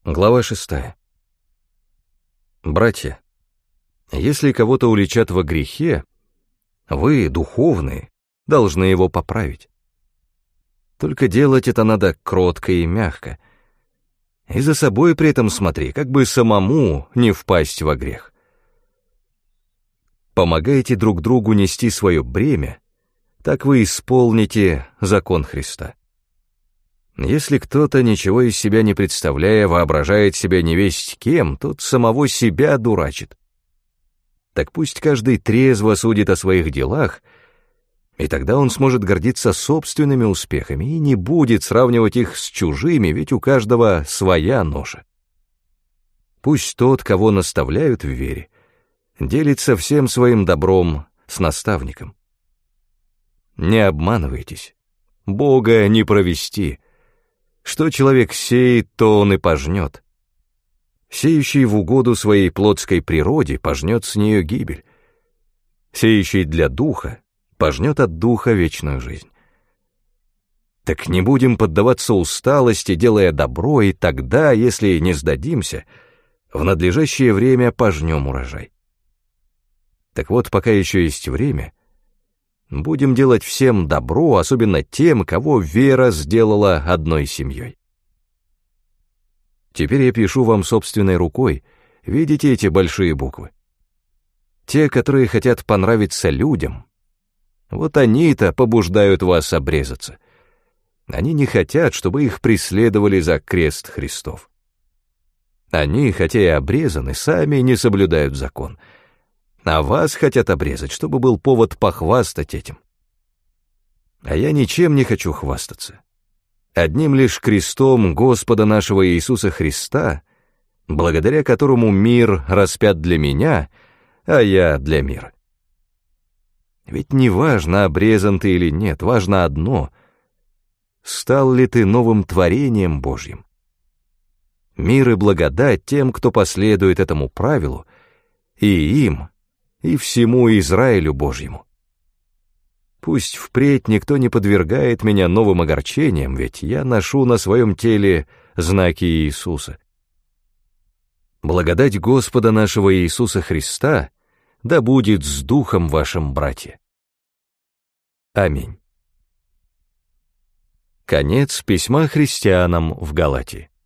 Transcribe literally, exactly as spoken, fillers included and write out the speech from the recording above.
Глава шестая. Братья, если кого-то уличат во грехе, вы, духовные, должны его поправить. Только делать это надо кротко и мягко. И за собой при этом смотри, как бы самому не впасть во грех. Помогайте друг другу нести свое бремя, так вы исполните закон Христа. Если кто-то, ничего из себя не представляя, воображает себя невесть кем, тот самого себя дурачит. Так пусть каждый трезво судит о своих делах, и тогда он сможет гордиться собственными успехами и не будет сравнивать их с чужими, ведь у каждого своя ноша. Пусть тот, кого наставляют в вере, делится всем своим добром с наставником. Не обманывайтесь, Бога не провести. Что человек сеет, то он и пожнет. Сеющий в угоду своей плотской природе пожнет с нее гибель. Сеющий для духа пожнет от духа вечную жизнь. Так не будем поддаваться усталости, делая добро, и тогда, если не сдадимся, в надлежащее время пожнем урожай. Так вот, пока еще есть время, будем делать всем добро, особенно тем, кого вера сделала одной семьей. Теперь я пишу вам собственной рукой, видите эти большие буквы? Те, которые хотят понравиться людям, вот они-то побуждают вас обрезаться. Они не хотят, чтобы их преследовали за крест Христов. Они, хотя и обрезаны, сами не соблюдают закон, а вас хотят обрезать, чтобы был повод похвастать этим. А я ничем не хочу хвастаться. Одним лишь крестом Господа нашего Иисуса Христа, благодаря которому мир распят для меня, а я для мира. Ведь не важно, обрезан ты или нет, важно одно — стал ли ты новым творением Божьим. Мир и благодать тем, кто последует этому правилу, и им, и всему Израилю Божьему. Пусть впредь никто не подвергает меня новым огорчениям, ведь я ношу на своем теле знаки Иисуса. Благодать Господа нашего Иисуса Христа да будет с духом вашим, братья. Аминь. Конец письма христианам в Галатии.